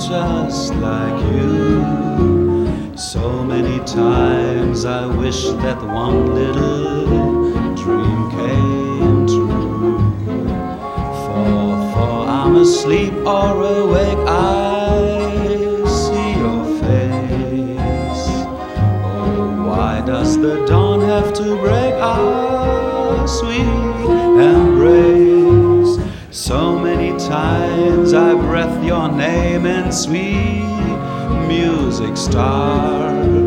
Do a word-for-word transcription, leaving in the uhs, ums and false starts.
just like you. So many times I wish that one little dream came true. For, for I'm asleep or awake, I see your face. Oh, why does the dawn have to break our sweet embrace? So many times I breathed your name in sweet music star.